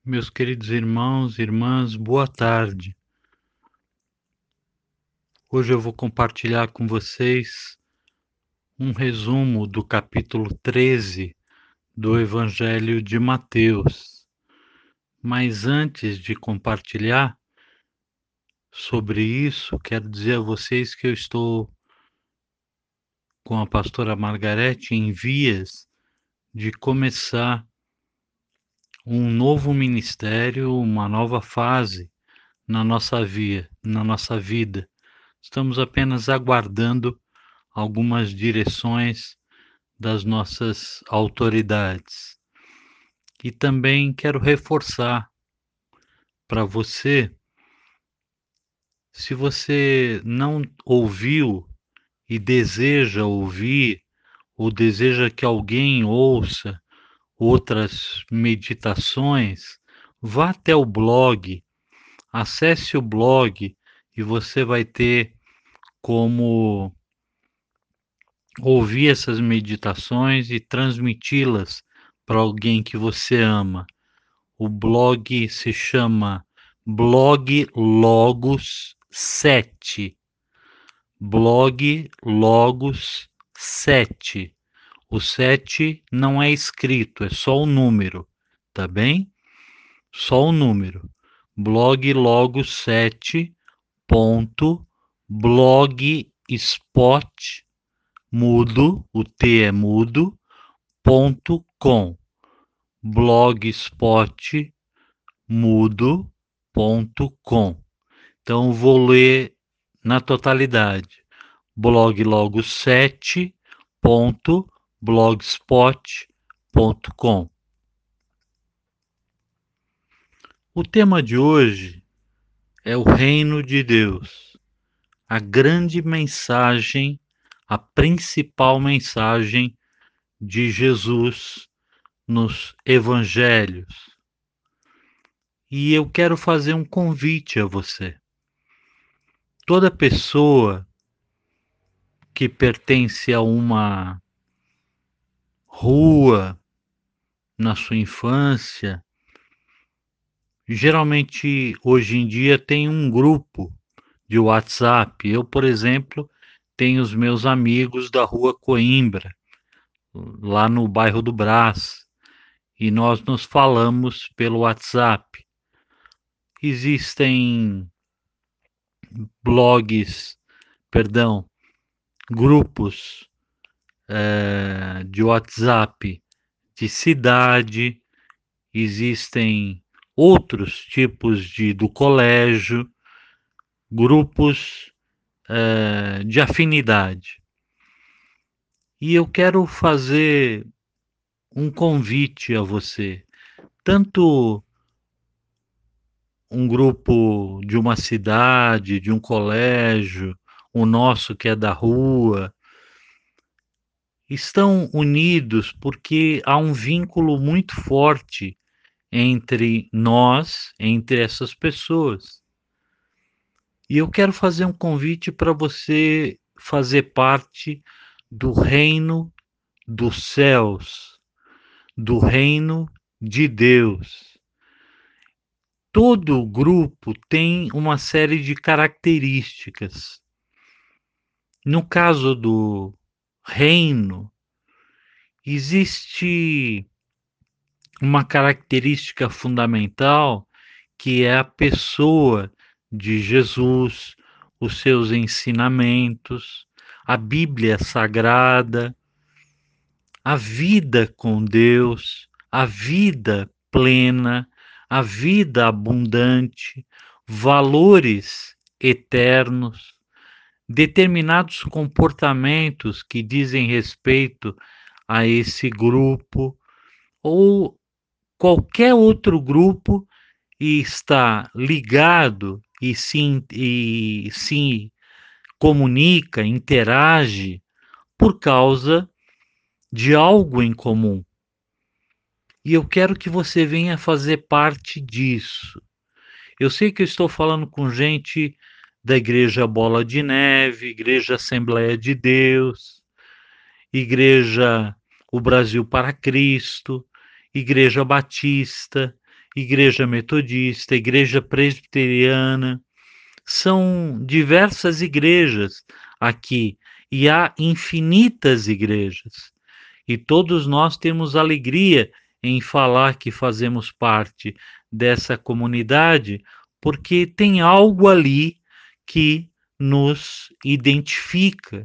Meus queridos irmãos e irmãs, boa tarde. Hoje eu vou compartilhar com vocês um resumo do capítulo 13 do Evangelho de Mateus. Mas antes de compartilhar sobre isso, quero dizer a vocês que eu estou com a pastora Margarete em vias de começar um novo ministério, uma nova fase na nossa vida. Estamos apenas aguardando algumas direções das nossas autoridades. E também quero reforçar para você, se você não ouviu e deseja ouvir, ou deseja que alguém ouça outras meditações, vá até o blog, acesse o blog e você vai ter como ouvir essas meditações e transmiti-las para alguém que você ama. O blog se chama Blog Logos 7. Blog Logos 7. O 7 não é escrito, é só o número, tá bem? Só o número. Blog Logos 7 ponto blogspot mudo, o T é mudo, ponto com, blogspotmudo.com. Então vou ler na totalidade. bloglogo7.blogspot.com. O tema de hoje é o reino de Deus, a grande mensagem, a principal mensagem de Jesus nos evangelhos. E eu quero fazer um convite a você. Toda pessoa que pertence a uma rua na sua infância, geralmente hoje em dia tem um grupo de WhatsApp. Eu, por exemplo, tenho os meus amigos da Rua Coimbra, lá no bairro do Brás, e nós nos falamos pelo WhatsApp. Existem blogs, perdão, grupos de WhatsApp de cidade, existem outros tipos do colégio, grupos de afinidade. E eu quero fazer um convite a você, tanto um grupo de uma cidade, de um colégio, o nosso que é da rua, estão unidos porque há um vínculo muito forte entre nós, entre essas pessoas. E eu quero fazer um convite para você fazer parte do reino dos céus, do reino de Deus. Todo grupo tem uma série de características. No caso do reino, existe uma característica fundamental que é a pessoa de Jesus, os seus ensinamentos, a Bíblia Sagrada, a vida com Deus, a vida plena, a vida abundante, valores eternos, determinados comportamentos que dizem respeito a esse grupo ou qualquer outro grupo e está ligado e se comunica, interage por causa de algo em comum. E eu quero que você venha fazer parte disso. Eu sei que eu estou falando com gente da Igreja Bola de Neve, Igreja Assembleia de Deus, Igreja O Brasil para Cristo, Igreja Batista, igreja metodista, igreja presbiteriana, são diversas igrejas aqui e há infinitas igrejas. E todos nós temos alegria em falar que fazemos parte dessa comunidade, porque tem algo ali que nos identifica.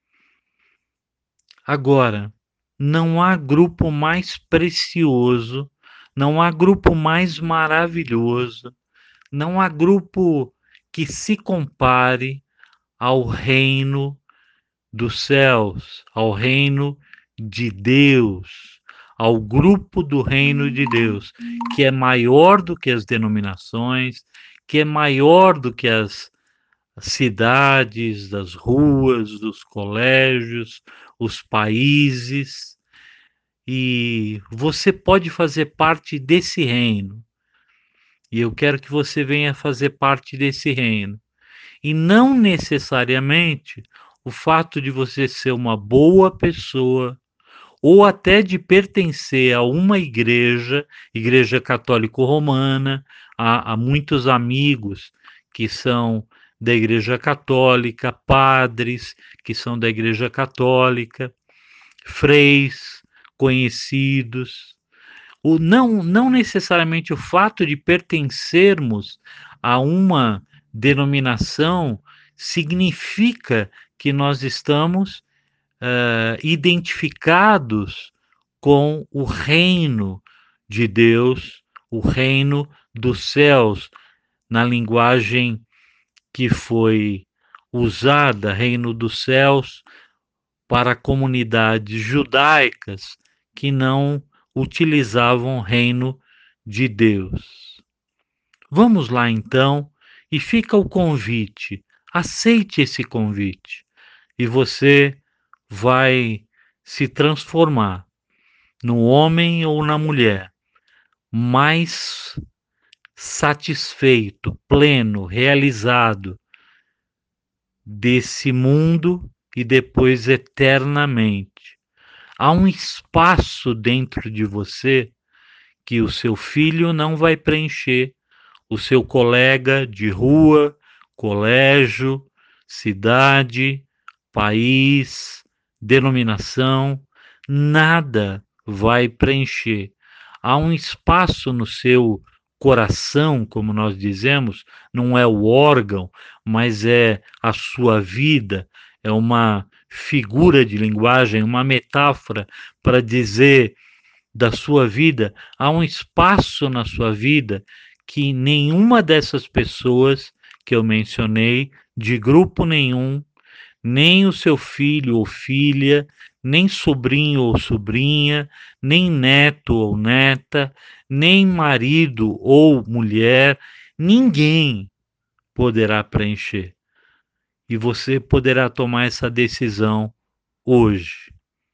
Agora, não há grupo mais precioso, não há grupo mais maravilhoso, não há grupo que se compare ao reino dos céus, ao reino de Deus, ao grupo do reino de Deus, que é maior do que as denominações, que é maior do que as cidades, das ruas, dos colégios, os países, e você pode fazer parte desse reino. E eu quero que você venha fazer parte desse reino. E não necessariamente o fato de você ser uma boa pessoa ou até de pertencer a uma igreja católico-romana, há muitos amigos que são da igreja católica, padres que são da igreja católica, freis conhecidos. Não necessariamente o fato de pertencermos a uma denominação significa que nós estamos identificados com o reino de Deus, o reino dos céus, na linguagem que foi usada, reino dos céus, para comunidades judaicas que não utilizavam o reino de Deus. Vamos lá então, e fica o convite, aceite esse convite, e você vai se transformar no homem ou na mulher mais satisfeito, pleno, realizado desse mundo e depois eternamente. Há um espaço dentro de você que o seu filho não vai preencher, o seu colega de rua, colégio, cidade, país, denominação, nada vai preencher. Há um espaço no seu coração, como nós dizemos, não é o órgão, mas é a sua vida, é uma figura de linguagem, uma metáfora para dizer da sua vida. Há um espaço na sua vida que nenhuma dessas pessoas que eu mencionei, de grupo nenhum, nem o seu filho ou filha, nem sobrinho ou sobrinha, nem neto ou neta, nem marido ou mulher, ninguém poderá preencher. E você poderá tomar essa decisão hoje.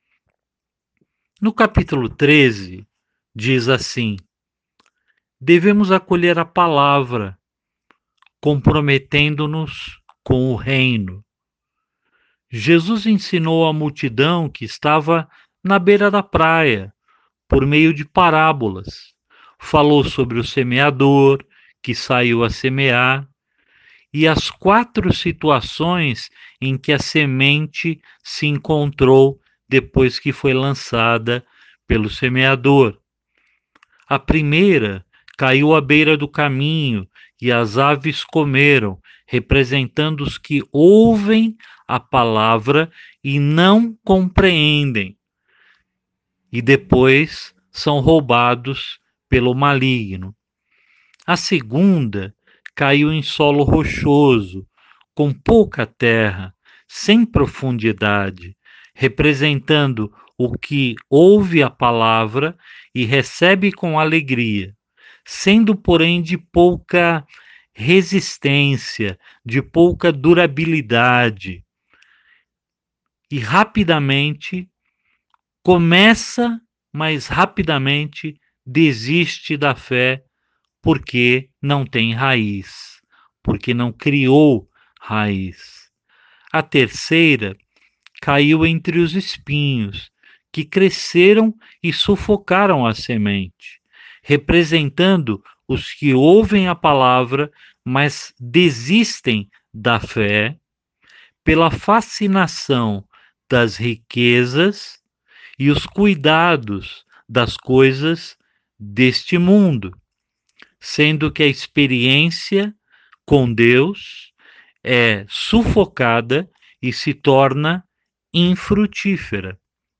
No capítulo 13, diz assim: devemos acolher a palavra, comprometendo-nos com o reino. Jesus ensinou a multidão que estava na beira da praia, por meio de parábolas. Falou sobre o semeador que saiu a semear e as 4 situações em que a semente se encontrou depois que foi lançada pelo semeador. A primeira caiu à beira do caminho e as aves comeram, representando os que ouvem a palavra e não compreendem, e depois são roubados pelo maligno. A segunda caiu em solo rochoso, com pouca terra, sem profundidade, representando o que ouve a palavra e recebe com alegria, sendo, porém, de pouca resistência, de pouca durabilidade. E rapidamente começa, mas rapidamente desiste da fé, porque não tem raiz, porque não criou raiz. A terceira caiu entre os espinhos, que cresceram e sufocaram a semente, representando os que ouvem a palavra, mas desistem da fé pela fascinação das riquezas e os cuidados das coisas deste mundo, sendo que a experiência com Deus é sufocada e se torna infrutífera.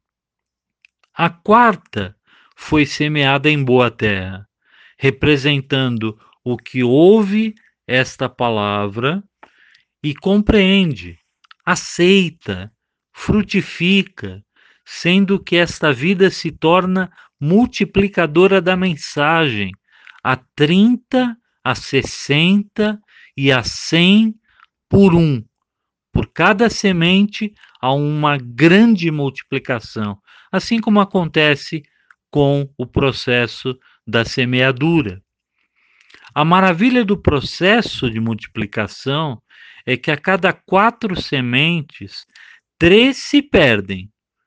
A quarta foi semeada em boa terra, representando o que ouve esta palavra e compreende, aceita, frutifica, sendo que esta vida se torna multiplicadora da mensagem, a 30, a 60 e a 100 por um. Por cada semente há uma grande multiplicação, assim como acontece com o processo da semeadura. A maravilha do processo de multiplicação é que a cada 4 sementes, 3 se perdem,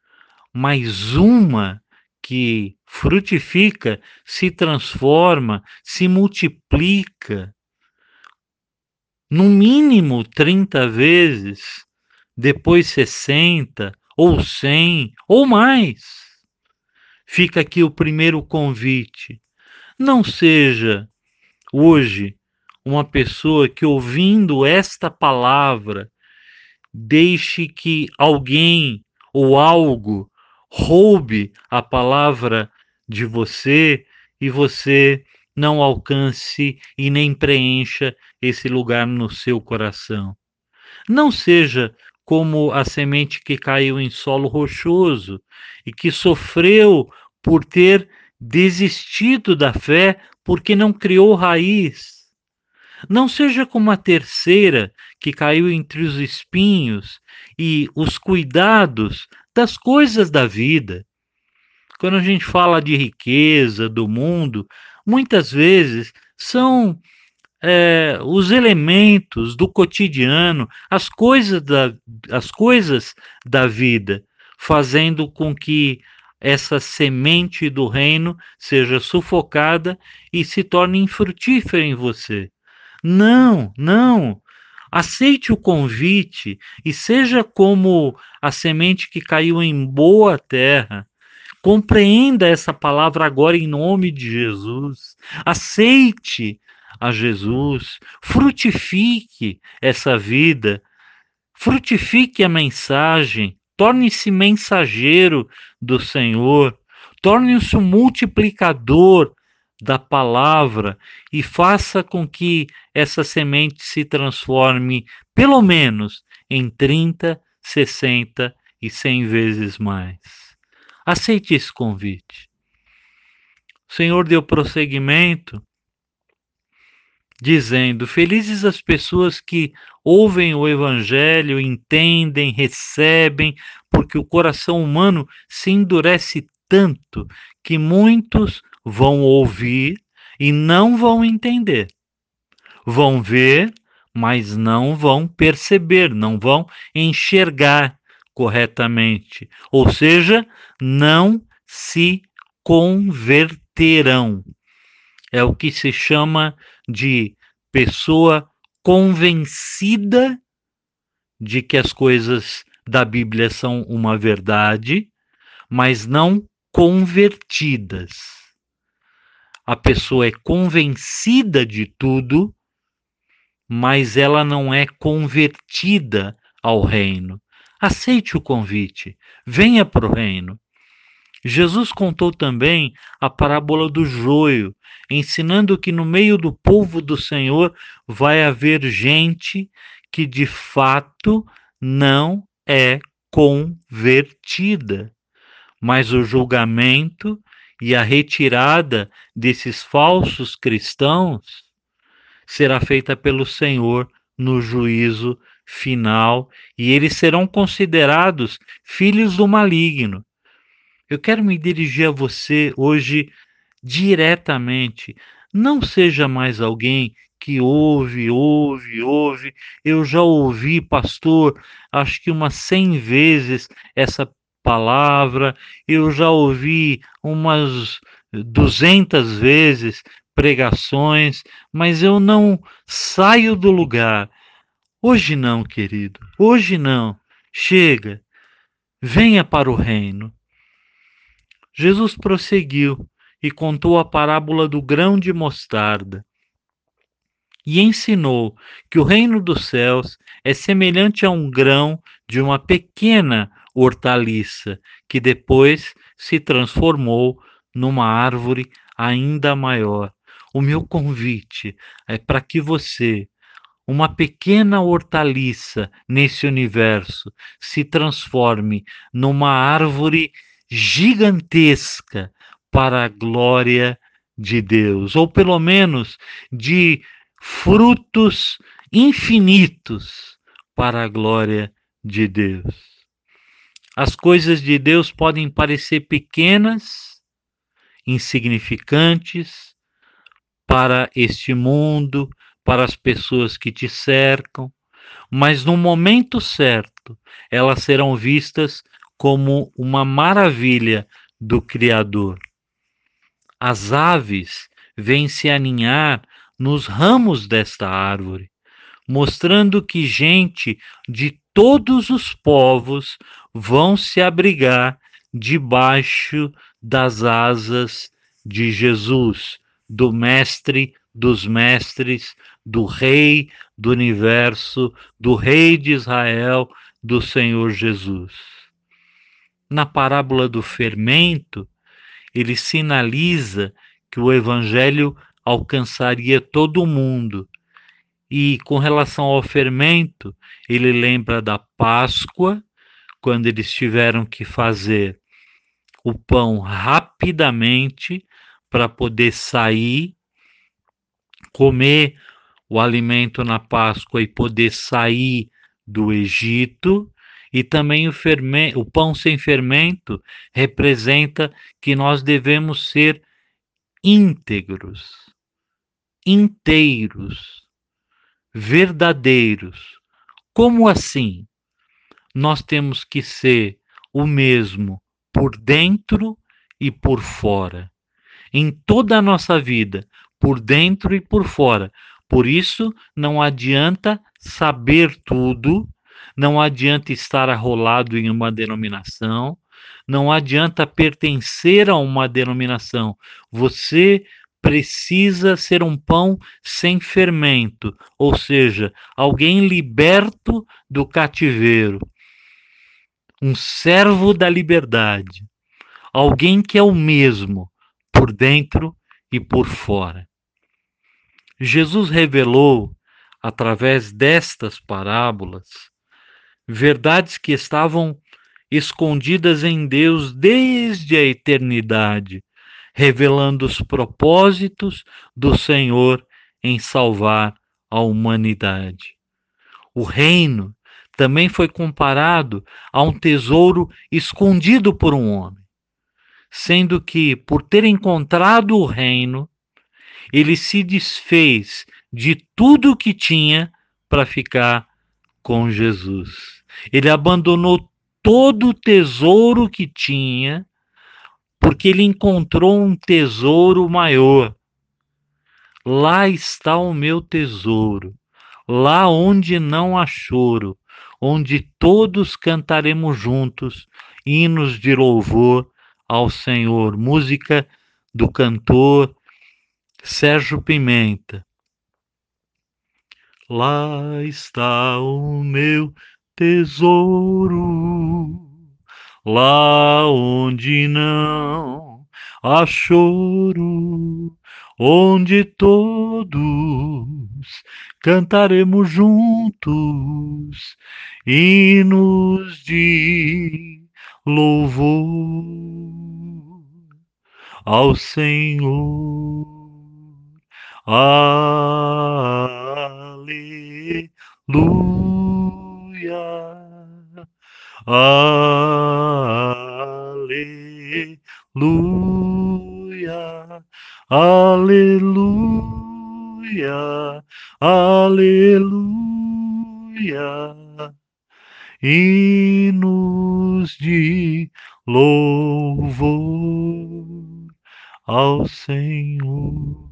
mas uma que frutifica, se transforma, se multiplica, no mínimo 30 vezes, depois 60, ou 100, ou mais. Fica aqui o primeiro convite. Não seja hoje uma pessoa que, ouvindo esta palavra, deixe que alguém ou algo roube a palavra de você e você não alcance e nem preencha esse lugar no seu coração. Não seja como a semente que caiu em solo rochoso e que sofreu por ter desistido da fé porque não criou raiz. Não seja como a terceira que caiu entre os espinhos e os cuidados das coisas da vida. Quando a gente fala de riqueza, do mundo, muitas vezes são os elementos do cotidiano, as coisas da vida, fazendo com que essa semente do reino seja sufocada e se torne infrutífera em você. Não, não. Aceite o convite e seja como a semente que caiu em boa terra. Compreenda essa palavra agora em nome de Jesus. Aceite a Jesus. Frutifique essa vida. Frutifique a mensagem. Torne-se mensageiro do Senhor. Torne-se um multiplicador da palavra e faça com que essa semente se transforme pelo menos em 30, 60 e 100 vezes mais. Aceite esse convite. O Senhor deu prosseguimento dizendo: felizes as pessoas que ouvem o Evangelho, entendem, recebem, porque o coração humano se endurece tanto que muitos vão ouvir e não vão entender. Vão ver, mas não vão perceber, não vão enxergar corretamente. Ou seja, não se converterão. É o que se chama de pessoa convencida de que as coisas da Bíblia são uma verdade, mas não convertidas. A pessoa é convencida de tudo, mas ela não é convertida ao reino. Aceite o convite, venha para o reino. Jesus contou também a parábola do joio, ensinando que no meio do povo do Senhor vai haver gente que de fato não é convertida, mas o julgamento e a retirada desses falsos cristãos será feita pelo Senhor no juízo final, e eles serão considerados filhos do maligno. Eu quero me dirigir a você hoje diretamente. Não seja mais alguém que ouve. Eu já ouvi, pastor, acho que umas 100 vezes essa palavra, eu já ouvi umas 200 vezes pregações, mas eu não saio do lugar. Hoje não, querido, hoje não. Chega, venha para o reino. Jesus prosseguiu e contou a parábola do grão de mostarda e ensinou que o reino dos céus é semelhante a um grão de uma pequena hortaliça que depois se transformou numa árvore ainda maior. O meu convite é para que você, uma pequena hortaliça nesse universo, se transforme numa árvore gigantesca para a glória de Deus, ou pelo menos de frutos infinitos para a glória de Deus. As coisas de Deus podem parecer pequenas, insignificantes para este mundo, para as pessoas que te cercam, mas no momento certo elas serão vistas como uma maravilha do Criador. As aves vêm se aninhar nos ramos desta árvore, mostrando que gente de todos os povos vão se abrigar debaixo das asas de Jesus, do Mestre dos Mestres, do Rei do Universo, do Rei de Israel, do Senhor Jesus. Na parábola do fermento, ele sinaliza que o Evangelho alcançaria todo mundo. E com relação ao fermento, ele lembra da Páscoa, quando eles tiveram que fazer o pão rapidamente para poder sair, comer o alimento na Páscoa e poder sair do Egito. E também o pão sem fermento representa que nós devemos ser íntegros, inteiros, verdadeiros. Como assim? Nós temos que ser o mesmo por dentro e por fora. Em toda a nossa vida, por dentro e por fora. Por isso, não adianta saber tudo, não adianta estar arrolado em uma denominação, não adianta pertencer a uma denominação. Você precisa ser um pão sem fermento, ou seja, alguém liberto do cativeiro, um servo da liberdade, alguém que é o mesmo por dentro e por fora. Jesus revelou, através destas parábolas, verdades que estavam escondidas em Deus desde a eternidade, revelando os propósitos do Senhor em salvar a humanidade. O reino também foi comparado a um tesouro escondido por um homem, sendo que, por ter encontrado o reino, ele se desfez de tudo o que tinha para ficar com Jesus. Ele abandonou todo o tesouro que tinha, porque ele encontrou um tesouro maior. Lá está o meu tesouro, lá onde não há choro, onde todos cantaremos juntos hinos de louvor ao Senhor. Música do cantor Sérgio Pimenta. Lá está o meu tesouro, lá onde não há choro, onde todos cantaremos juntos hinos de louvor ao Senhor. Aleluia, aleluia, aleluia, aleluia. hinos de louvor ao Senhor.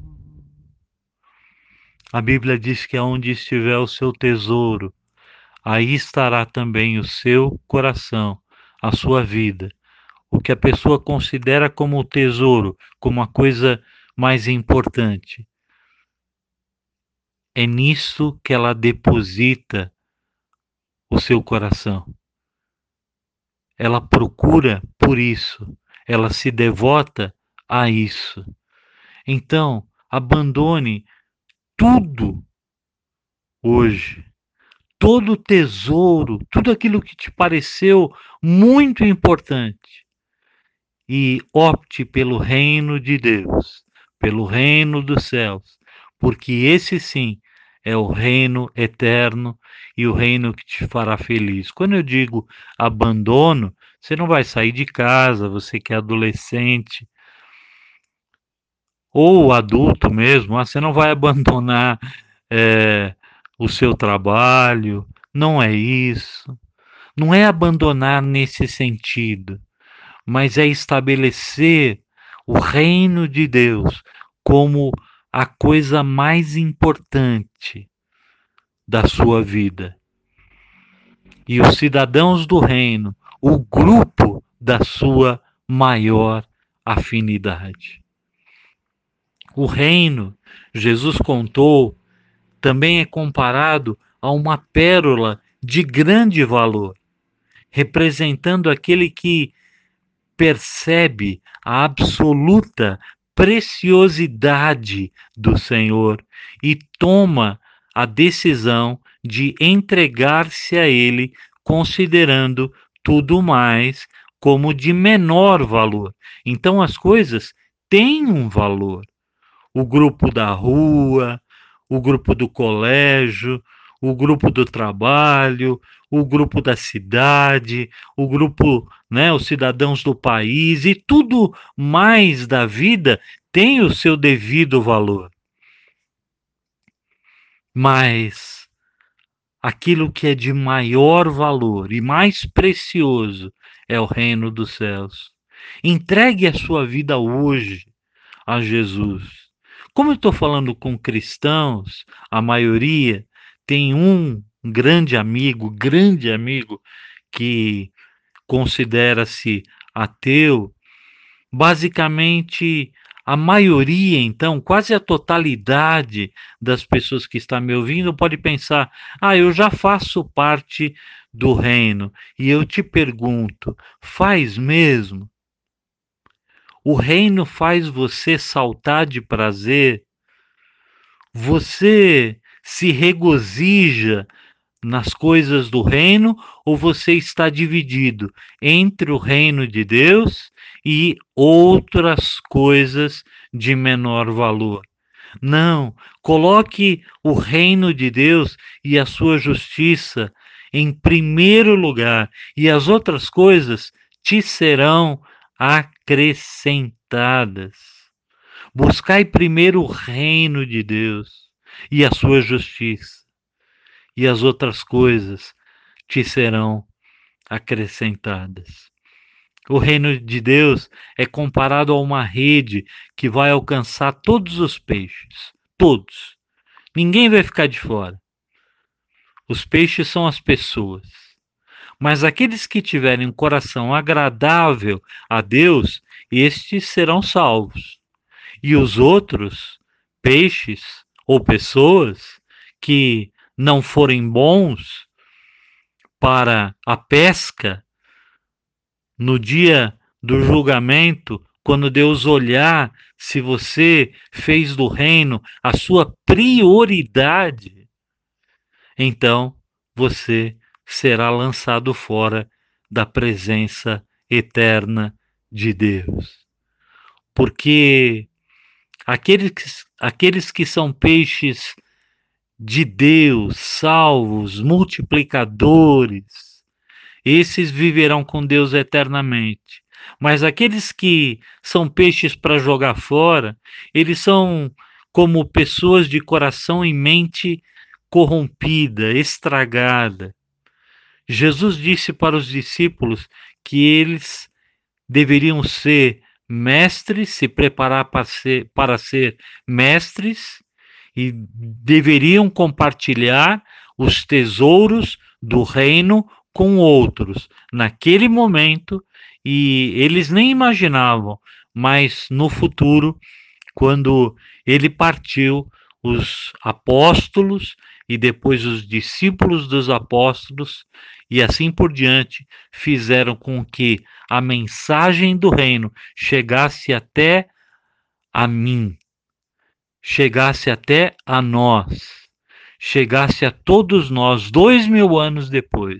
A Bíblia diz que aonde estiver o seu tesouro, aí estará também o seu coração, a sua vida. O que a pessoa considera como tesouro, como a coisa mais importante, é nisso que ela deposita o seu coração. Ela procura por isso, ela se devota a isso. Então, abandone tudo hoje, todo tesouro, tudo aquilo que te pareceu muito importante e opte pelo reino de Deus, pelo reino dos céus, porque esse sim é o reino eterno e o reino que te fará feliz. Quando eu digo abandono, você não vai sair de casa, você que é adolescente ou adulto mesmo, você não vai abandonar eh, o seu trabalho, não é isso. Não é abandonar nesse sentido, mas é estabelecer o reino de Deus como a coisa mais importante da sua vida. E os cidadãos do reino, o grupo da sua maior afinidade. O reino, Jesus contou, também é comparado a uma pérola de grande valor, representando aquele que percebe a absoluta preciosidade do Senhor e toma a decisão de entregar-se a Ele, considerando tudo mais como de menor valor. Então as coisas têm um valor. O grupo da rua, o grupo do colégio, o grupo do trabalho, o grupo da cidade, o grupo, né, os cidadãos do país e tudo mais da vida tem o seu devido valor. Mas aquilo que é de maior valor e mais precioso é o reino dos céus. Entregue a sua vida hoje a Jesus. Como eu estou falando com cristãos, a maioria tem um grande amigo, que considera-se ateu. Basicamente, a maioria, então, quase a totalidade das pessoas que está me ouvindo pode pensar: ah, eu já faço parte do reino. E eu te pergunto, faz mesmo? O reino faz você saltar de prazer? Você se regozija nas coisas do reino ou você está dividido entre o reino de Deus e outras coisas de menor valor? Não, coloque o reino de Deus e a sua justiça em primeiro lugar, e as outras coisas te serão acrescentadas. Buscai primeiro o reino de Deus e a sua justiça, e as outras coisas te serão acrescentadas. O reino de Deus é comparado a uma rede que vai alcançar todos os peixes, todos. Ninguém vai ficar de fora. Os peixes são as pessoas. Mas aqueles que tiverem um coração agradável a Deus, estes serão salvos. E os outros peixes ou pessoas que não forem bons para a pesca no dia do julgamento, quando Deus olhar se você fez do reino a sua prioridade, então você será lançado fora da presença eterna de Deus. Porque aqueles que são peixes de Deus, salvos, multiplicadores, esses viverão com Deus eternamente. Mas aqueles que são peixes para jogar fora, eles são como pessoas de coração e mente corrompida, estragada. Jesus disse para os discípulos que eles deveriam ser mestres, se preparar para ser mestres e deveriam compartilhar os tesouros do reino com outros. Naquele momento, e eles nem imaginavam, mas no futuro, quando ele partiu, os apóstolos e depois os discípulos dos apóstolos e assim por diante fizeram com que a mensagem do reino chegasse até a mim, chegasse até a nós, chegasse a todos nós 2000 anos depois.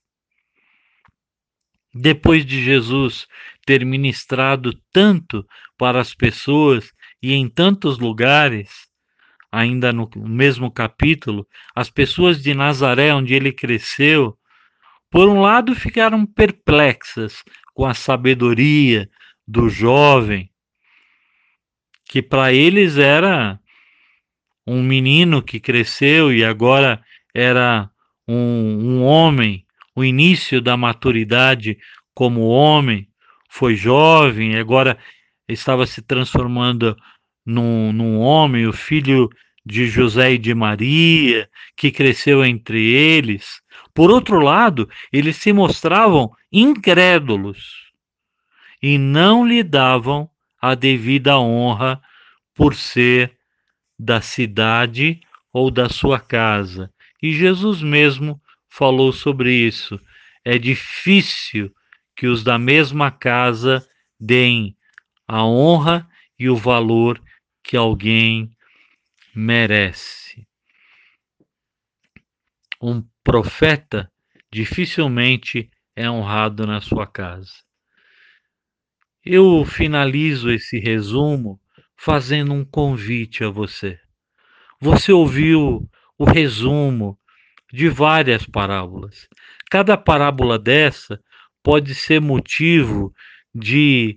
Depois de Jesus ter ministrado tanto para as pessoas e em tantos lugares, ainda no mesmo capítulo, as pessoas de Nazaré, onde ele cresceu, por um lado ficaram perplexas com a sabedoria do jovem, que para eles era um menino que cresceu e agora era um homem, o início da maturidade como homem, foi jovem, agora estava se transformando num homem, o filho de José e de Maria, que cresceu entre eles. Por outro lado, eles se mostravam incrédulos e não lhe davam a devida honra por ser da cidade ou da sua casa. E Jesus mesmo falou sobre isso. É difícil que os da mesma casa deem a honra e o valor que alguém merece. Um profeta dificilmente é honrado na sua casa. Eu finalizo esse resumo fazendo um convite a você. Você ouviu o resumo de várias parábolas. Cada parábola dessa pode ser motivo de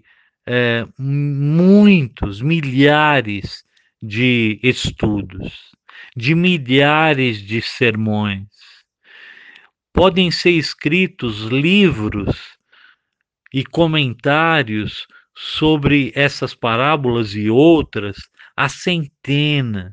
muitos, milhares de estudos, de milhares de sermões. Podem ser escritos livros e comentários sobre essas parábolas e outras há centenas.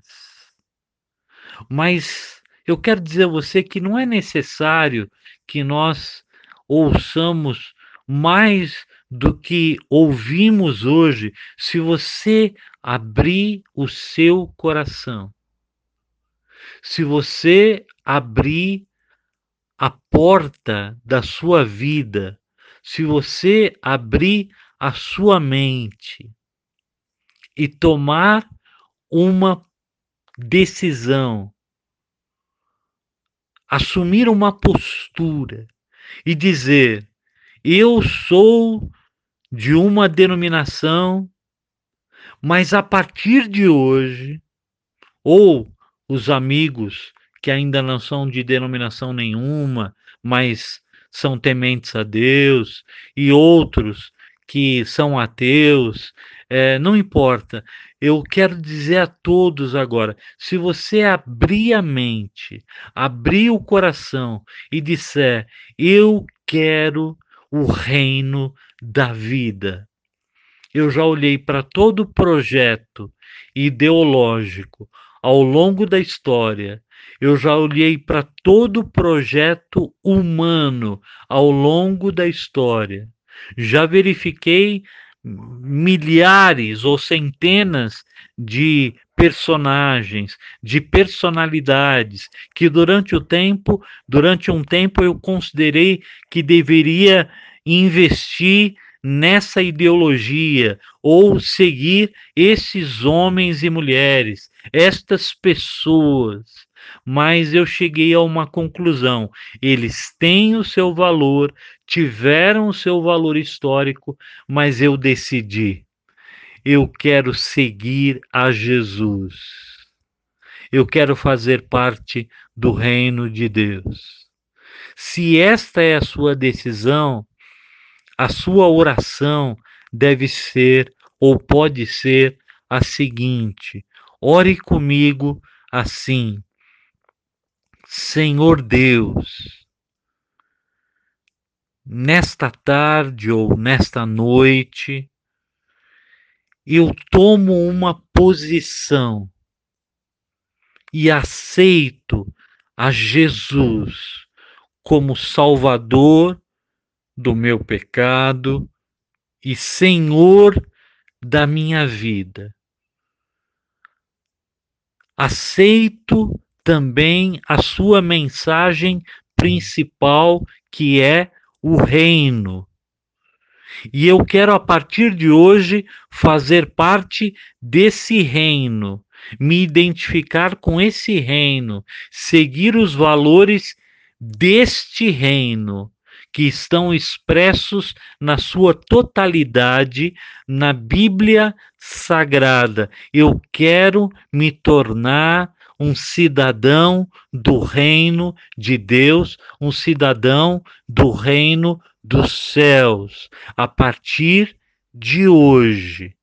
Mas eu quero dizer a você que não é necessário que nós ouçamos mais do que ouvimos hoje, se você abrir o seu coração, se você abrir a porta da sua vida, se você abrir a sua mente e tomar uma decisão, assumir uma postura e dizer: eu sou de uma denominação, mas a partir de hoje, ou os amigos que ainda não são de denominação nenhuma, mas são tementes a Deus, e outros que são ateus, não importa. Eu quero dizer a todos agora, se você abrir a mente, abrir o coração e disser: eu quero o reino da vida. Eu já olhei para todo o projeto ideológico ao longo da história. Eu já olhei para todo o projeto humano ao longo da história. Já verifiquei milhares ou centenas de personagens, de personalidades que durante um tempo eu considerei que deveria investir nessa ideologia ou seguir esses homens e mulheres, estas pessoas. Mas eu cheguei a uma conclusão: eles têm o seu valor, tiveram o seu valor histórico, mas eu decidi, eu quero seguir a Jesus. Eu quero fazer parte do reino de Deus. Se esta é a sua decisão, a sua oração deve ser ou pode ser a seguinte: ore comigo assim: Senhor Deus, nesta tarde ou nesta noite, eu tomo uma posição e aceito a Jesus como Salvador do meu pecado e Senhor da minha vida. Aceito também a sua mensagem principal, que é o reino. E eu quero, a partir de hoje, fazer parte desse reino, me identificar com esse reino, seguir os valores deste reino, que estão expressos na sua totalidade na Bíblia Sagrada. Eu quero me tornar um cidadão do reino de Deus, um cidadão do reino dos céus, a partir de hoje.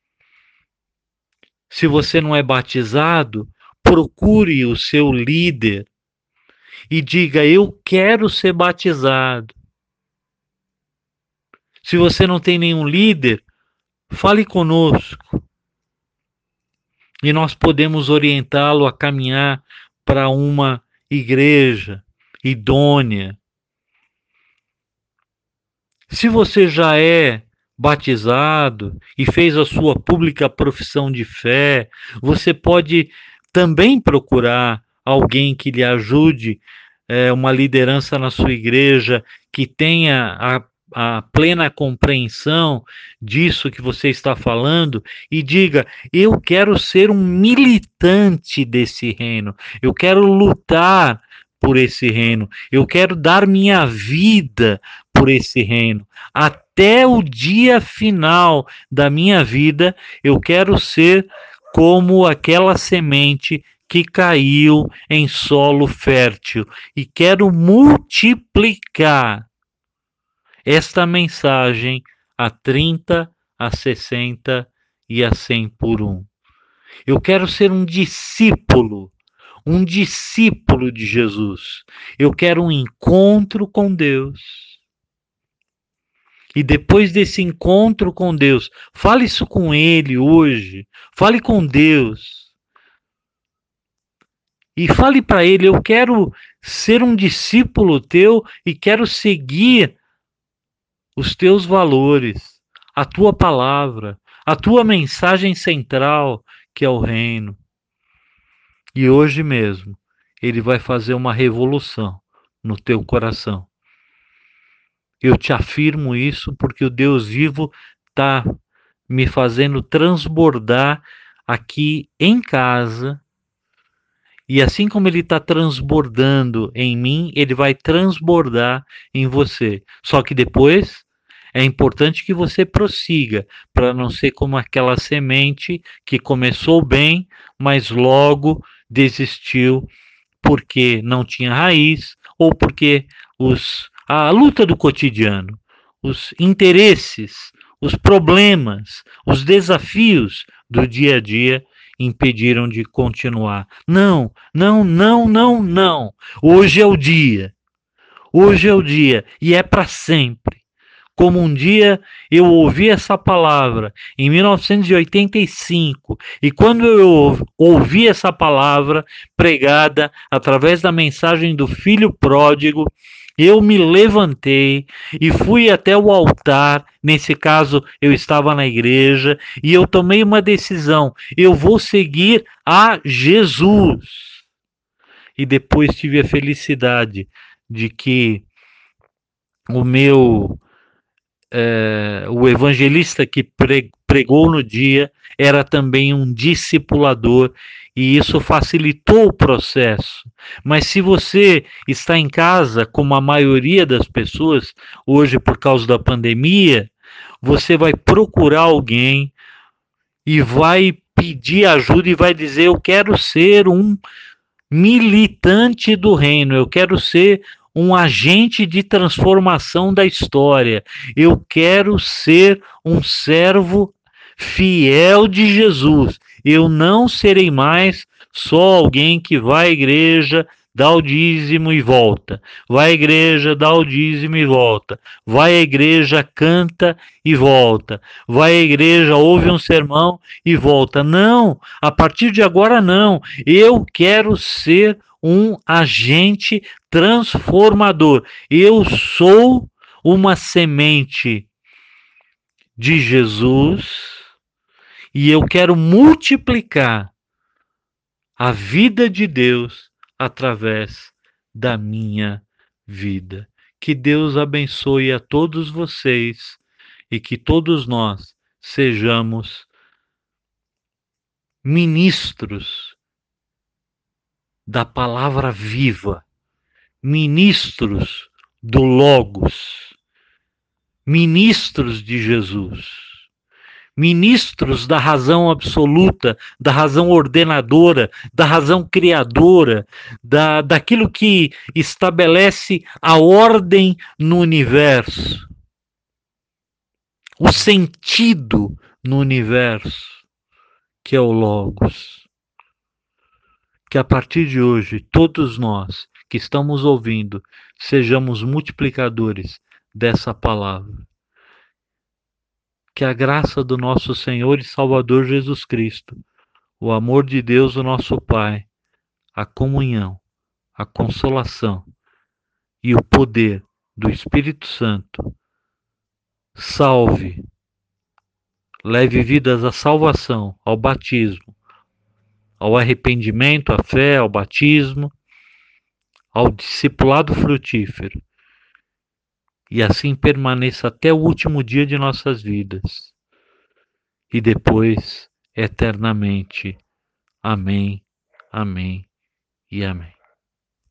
Se você não é batizado, procure o seu líder e diga: eu quero ser batizado. Se você não tem nenhum líder, fale conosco e nós podemos orientá-lo a caminhar para uma igreja idônea. Se você já é batizado e fez a sua pública profissão de fé, você pode também procurar alguém que lhe ajude, uma liderança na sua igreja que tenha a plena compreensão disso que você está falando e diga: eu quero ser um militante desse reino, eu quero lutar por esse reino, eu quero dar minha vida por esse reino. Até o dia final da minha vida, eu quero ser como aquela semente que caiu em solo fértil e quero multiplicar esta mensagem a 30, a 60 e a 100 por um. Eu quero ser um discípulo de Jesus. Eu quero um encontro com Deus. E depois desse encontro com Deus, fale isso com Ele hoje. Fale com Deus. E fale para Ele: eu quero ser um discípulo teu e quero seguir os teus valores, a tua palavra, a tua mensagem central, que é o reino. E hoje mesmo, Ele vai fazer uma revolução no teu coração. Eu te afirmo isso porque o Deus vivo está me fazendo transbordar aqui em casa. E assim como Ele está transbordando em mim, Ele vai transbordar em você. Só que depois é importante que você prossiga, para não ser como aquela semente que começou bem, mas logo desistiu porque não tinha raiz ou porque a luta do cotidiano, os interesses, os problemas, os desafios do dia a dia impediram de continuar. Não, não, não, não, não. Hoje é o dia. Hoje é o dia e é para sempre. Como um dia eu ouvi essa palavra em 1985, e quando eu ouvi essa palavra pregada através da mensagem do filho pródigo, eu me levantei e fui até o altar. Nesse caso, eu estava na igreja e eu tomei uma decisão: eu vou seguir a Jesus. E depois tive a felicidade de que o evangelista que pregou no dia era também um discipulador, e isso facilitou o processo. Mas se você está em casa, como a maioria das pessoas hoje por causa da pandemia, você vai procurar alguém e vai pedir ajuda e vai dizer: eu quero ser um militante do reino, eu quero ser um agente de transformação da história, eu quero ser um servo fiel de Jesus. Eu não serei mais só alguém que vai à igreja, dá o dízimo e volta. Vai à igreja, dá o dízimo e volta. Vai à igreja, canta e volta. Vai à igreja, ouve um sermão e volta. Não, a partir de agora não. Eu quero ser um agente transformador. Eu sou uma semente de Jesus e eu quero multiplicar a vida de Deus através da minha vida. Que Deus abençoe a todos vocês e que todos nós sejamos ministros da palavra viva, ministros do Logos, ministros de Jesus, ministros da razão absoluta, da razão ordenadora, da razão criadora, daquilo que estabelece a ordem no universo, o sentido no universo, que é o Logos. Que a partir de hoje, todos nós que estamos ouvindo, sejamos multiplicadores dessa palavra. Que a graça do nosso Senhor e Salvador Jesus Cristo, o amor de Deus, o nosso Pai, a comunhão, a consolação e o poder do Espírito Santo salve, leve vidas à salvação, ao batismo, ao arrependimento, à fé, ao batismo, ao discipulado frutífero, e assim permaneça até o último dia de nossas vidas, e depois eternamente. Amém, amém e amém.